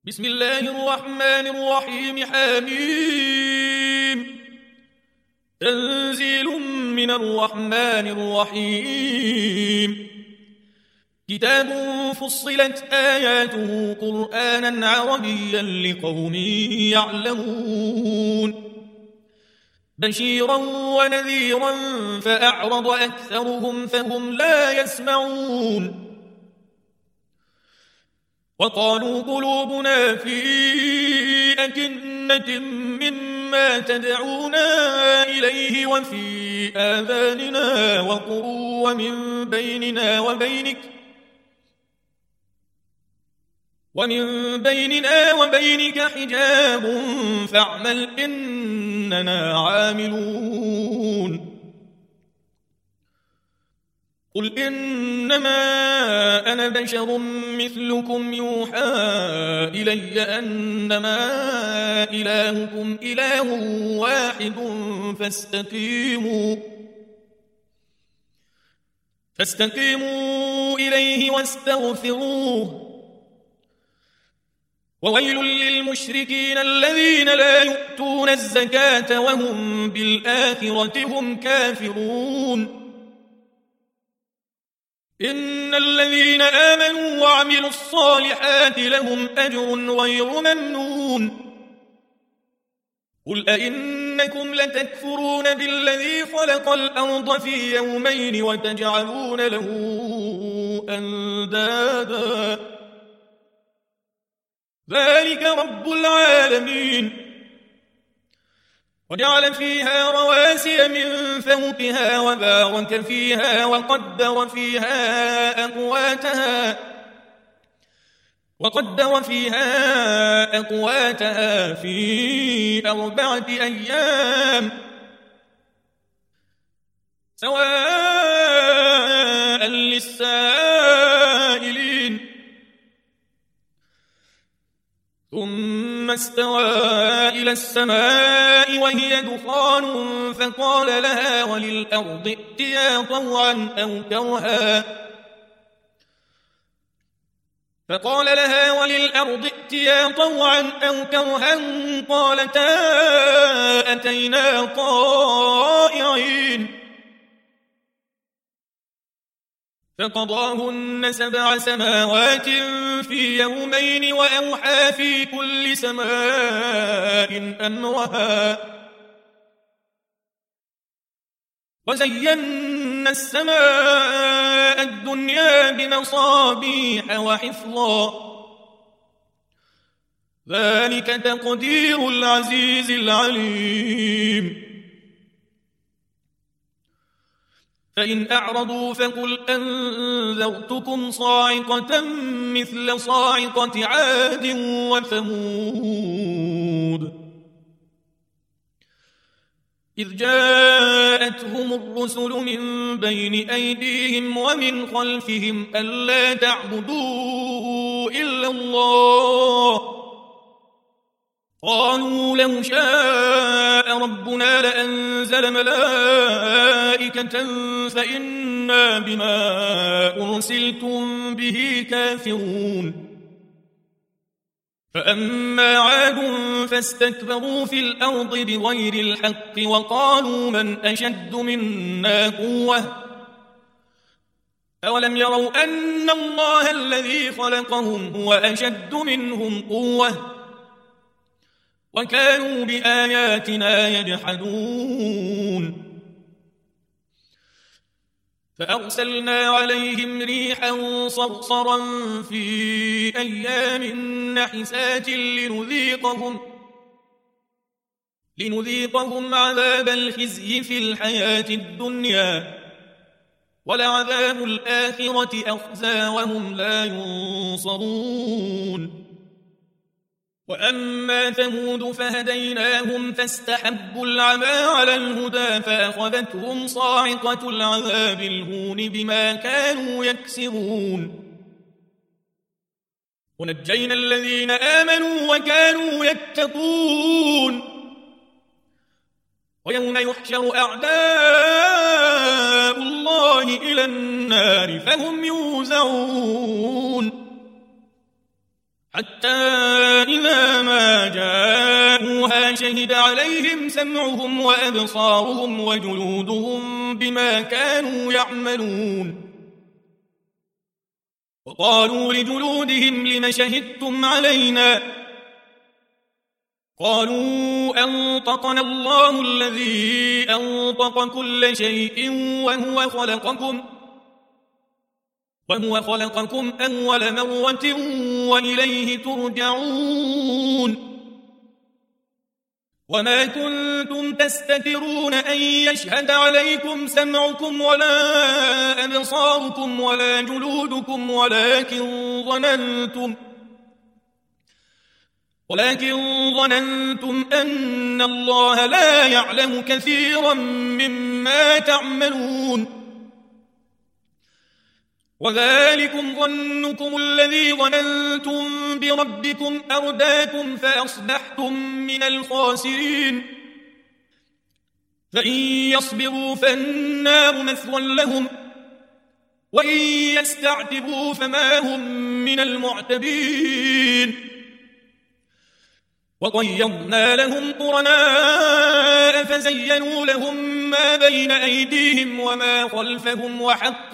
بسم الله الرحمن الرحيم. حميم. تنزيل من الرحمن الرحيم. كتاب فصلت آياته قرآنا عربيا لقوم يعلمون بشيرا ونذيرا فأعرض أكثرهم فهم لا يسمعون وقالوا قلوبنا في أكنة مما تدعونا إليه وفي آذاننا وقر ومن بيننا وبينك حجاب فاعمل إننا عاملون. قل إنما أنا بشر مثلكم يوحى إلي أنما إلهكم إله واحد فاستقيموا إليه واستغفروه وويل للمشركين الذين لا يؤتون الزكاة وهم بالآخرة هم كافرون. إن الذين آمنوا وعملوا الصالحات لهم أجر غير ممنون. قل أئنكم لتكفرون بالذي خلق الأرض في يومين وتجعلون له أندادا ذلك رب العالمين. وجعل فيها رواسي من فوقها وبارك فيها وقدر فيها أقواتها في 4 أيام سواء للسائلين. ثم استوى إلى السماء وهي دخان فقال لها وللأرض ائتيا طوعا أو كرها قالتا أتينا طائعين. فقضاهن 7 سماوات في يومين وأوحى في كل سماء أمرها وزينا السماء الدنيا بمصابيح وحفظا ذلك تقدير العزيز العليم. فإن أعرضوا فقل أنذرتكم صاعقة مثل صاعقة عاد وثمود إذ جاءتهم الرسل من بين أيديهم ومن خلفهم ألا تعبدوا إلا الله قالوا لو شاء ربنا لأنزل ملائكة فإنا بما أرسلتم به كافرون. فأما عاد فاستكبروا في الأرض بغير الحق وقالوا من أشد منا قوة أولم يروا أن الله الذي خلقهم هو أشد منهم قوة وكانوا بآياتنا يجحدون. فأرسلنا عليهم ريحا صرصرا في أيام نحسات لنذيقهم عذاب الخزي في الحياة الدنيا ولعذاب الآخرة أخزى وهم لا ينصرون. وأما ثمود فهديناهم فاستحبوا العمى على الهدى فأخذتهم صاعقة العذاب الهون بما كانوا يكسبون. ونجينا الذين آمنوا وكانوا يتقون. ويوم يحشر أعداء الله إلى النار فهم يوزعون حتى فإذا ما جاءوها شهد عليهم سمعهم وأبصارهم وجلودهم بما كانوا يعملون وقالوا لجلودهم لم شهدتم علينا قالوا أنطقنا الله الذي أنطق كل شيء وهو خلقكم أول مرة وإليه ترجعون وما كنتم تستترون أن يشهد عليكم سمعكم ولا أبصاركم ولا جلودكم ولكن ظننتم أن الله لا يعلم كثيرا مما تعملون وذلكم ظنكم الذي ظننتم بربكم أرداكم فأصبحتم من الخاسرين فإن يصبروا فالنار مثوى لهم وإن يستعتبوا فما هم من المعتبين وطيرنا لهم قرناء فزينوا لهم ما بين أيديهم وما خلفهم وحق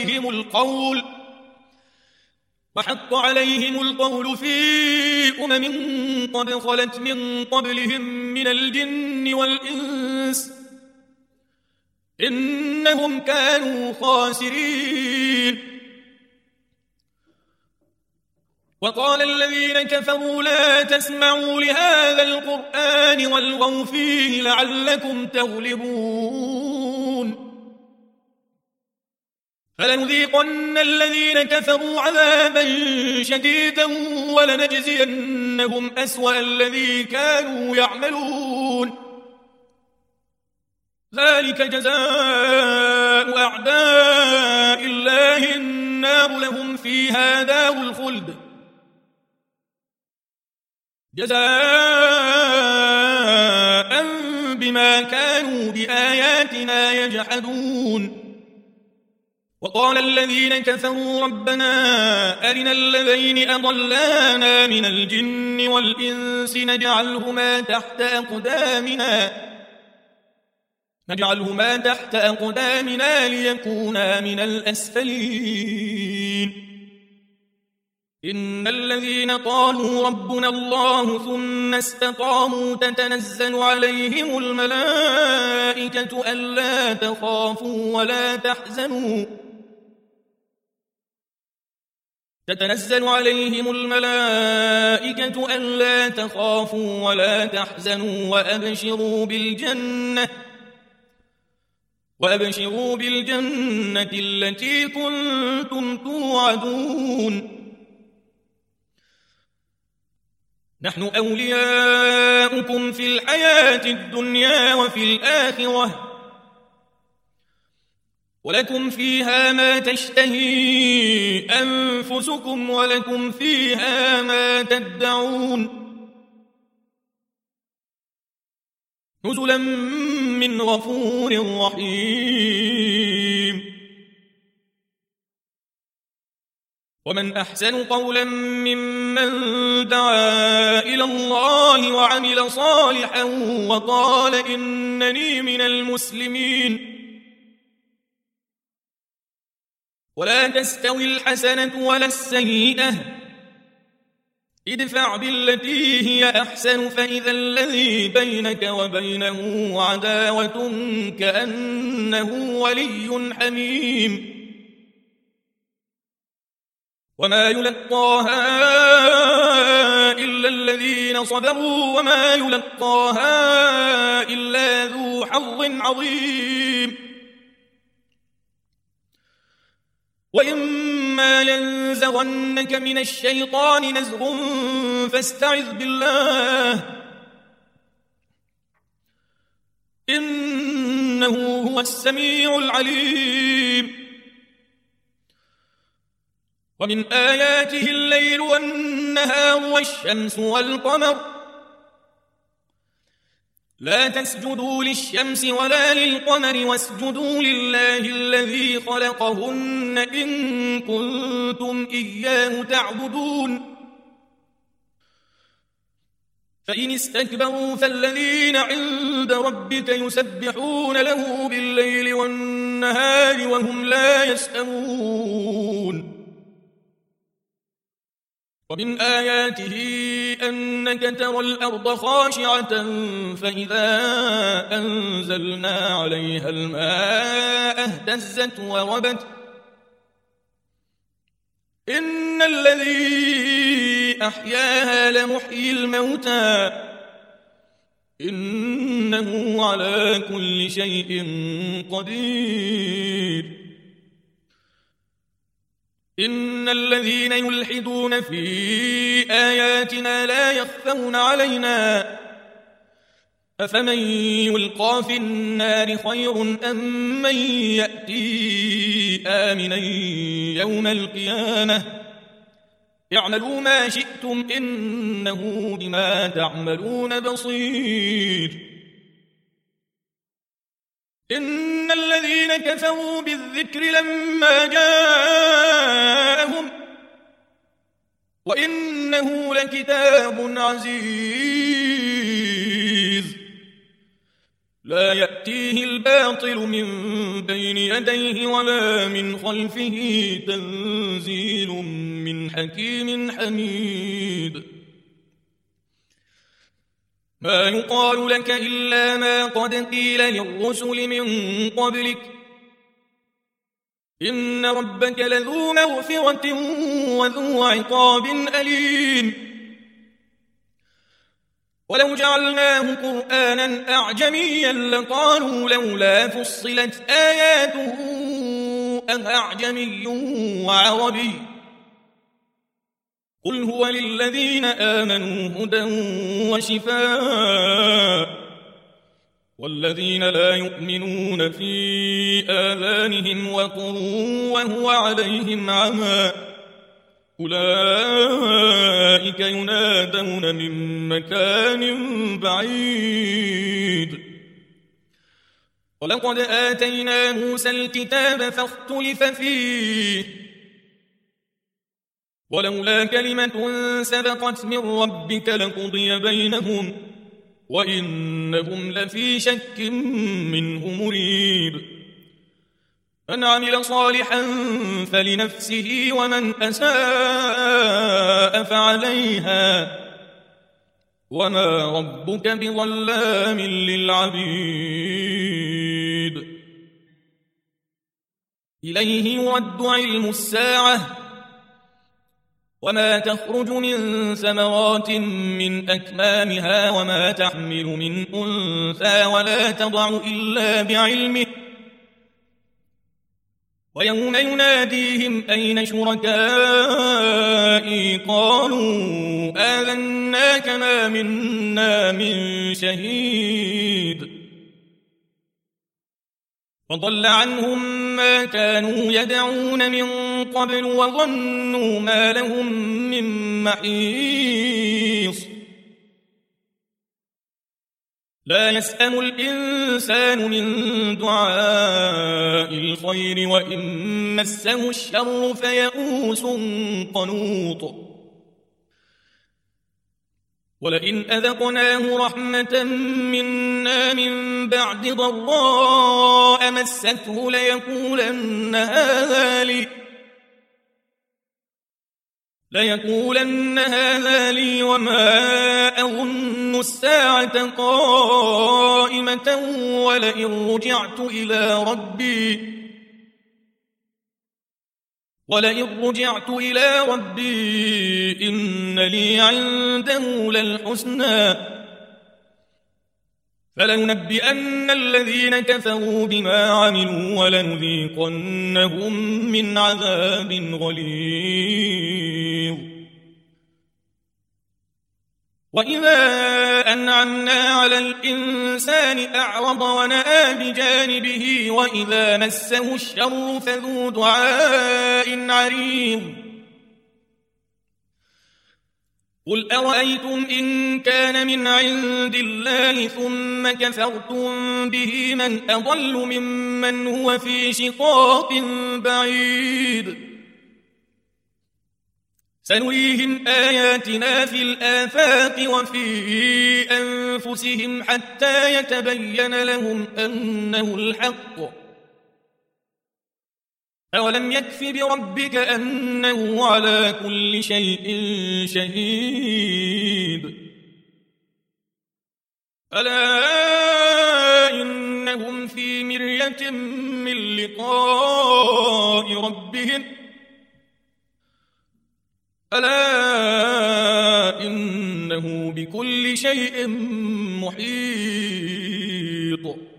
عليهم القول في قد خلت من قبلهم من الجن والإنس إنهم كانوا خاسرين وقال الذين كفروا لا تسمعوا لهذا القرآن والغوا فيه لعلكم تغلبون فلنذيقن الذين كفروا عذابا شديدا ولنجزينهم أسوأ الذي كانوا يعملون ذلك جزاء أعداء الله النار لهم فيها دار الخلد جزاء بما كانوا بآياتنا يجحدون وقال الذين كفروا ربنا أرنا الذين أضلانا من الجن والإنس نجعلهما تحت أقدامنا ليكونا من الأسفلين إن الذين قالوا ربنا الله ثم استقاموا تتنزل عليهم الملائكة ألا تخافوا ولا تحزنوا وأبشروا بالجنة التي كنتم توعدون نحن أولياؤكم في الحياة الدنيا وفي الآخرة ولكم فيها ما تشتهي أنفسكم ولكم فيها ما تدعون نزلا من غفور رحيم ومن أحسن قولا ممن دعا إلى الله وعمل صالحا وقال إنني من المسلمين ولا تستوي الحسنة ولا السيئة ادفع بالتي هي أحسن فإذا الذي بينك وبينه عداوة كأنه ولي حميم وما يلقاها إلا الذين صبروا وما يلقاها إلا ذو حظ عظيم وإما ينزغنك من الشيطان نزغ فاستعذ بالله إنه هو السميع العليم ومن آياته الليل والنهار والشمس والقمر لا تسجدوا للشمس ولا للقمر واسجدوا لله الذي خلقهن إن كنتم إياه تعبدون فإن استكبروا فالذين عند ربك يسبحون له بالليل والنهار وهم لا يسأمون. ومن آياته أنك ترى الأرض خاشعة فإذا أنزلنا عليها الماء اهتزت وربت إن الذي أحياها لمحيي الموتى إنه على كل شيء قدير. إن الذين يلحدون في آياتنا لا يخفون علينا أفمن يلقى في النار خير أم من يأتي آمنا يوم القيامة اعملوا ما شئتم إنه بما تعملون بصير. إن الذين كفروا بالذكر لما جاءهم وإنه لكتاب عزيز لا يأتيه الباطل من بين يديه ولا من خلفه تنزيل من حكيم حميد. ما يقال لك إلا ما قد قيل للرسل من قبلك إن ربك لذو مغفرة وذو عقاب أليم. ولو جعلناه قرآنا أعجميا لقالوا لولا فصلت آياته أأعجمي وعربي قل هو للذين آمنوا هدى وشفاء والذين لا يؤمنون في آذانهم وقر وهو عليهم عمى أولئك ينادون من مكان بعيد. ولقد آتينا موسى الكتاب فاختلف فيه ولولا كلمة سبقت من ربك لقضي بينهم وإنهم لفي شك منه مريب. من عمل صالحا فلنفسه ومن أساء فعليها وما ربك بظلام للعبيد. إليه يرد علم الساعة وما تخرج من ثمرات من أكمامها وما تحمل من أنثى ولا تضع إلا بعلمه ويوم يناديهم أين شركائي قالوا آذناك ما منا من شهيد وضل عنهم ما كانوا يدعون من قبل وظنوا ما لهم من محيص. لا يسأم الإنسان من دعاء الخير وإن مسه الشر فيئوس قنوط. ولئن أذقناه رحمة منا من بعد ضراء مسته ليقولن هذا لي وما أظن الساعة قائمة ولئن رجعت إلى ربي إن لي عنده للحسنى فلننبئن الذين كفروا بما عملوا ولنذيقنهم من عذاب غليظ. وإذا أنعمنا على الإنسان أعرض ونأى بجانبه وإذا مسه الشر فذو دعاء عريض. قل أرأيتم إن كان من عند الله ثم كفرتم به من أضل ممن هو في شقاق بعيد. سنريهم آياتنا في الآفاق وفي أنفسهم حتى يتبين لهم أنه الحق. أولم يكف بربك أنه على كل شيء شهيد. ألا إنهم في مرية من لقاء ربهم ألا إنه بكل شيء محيط.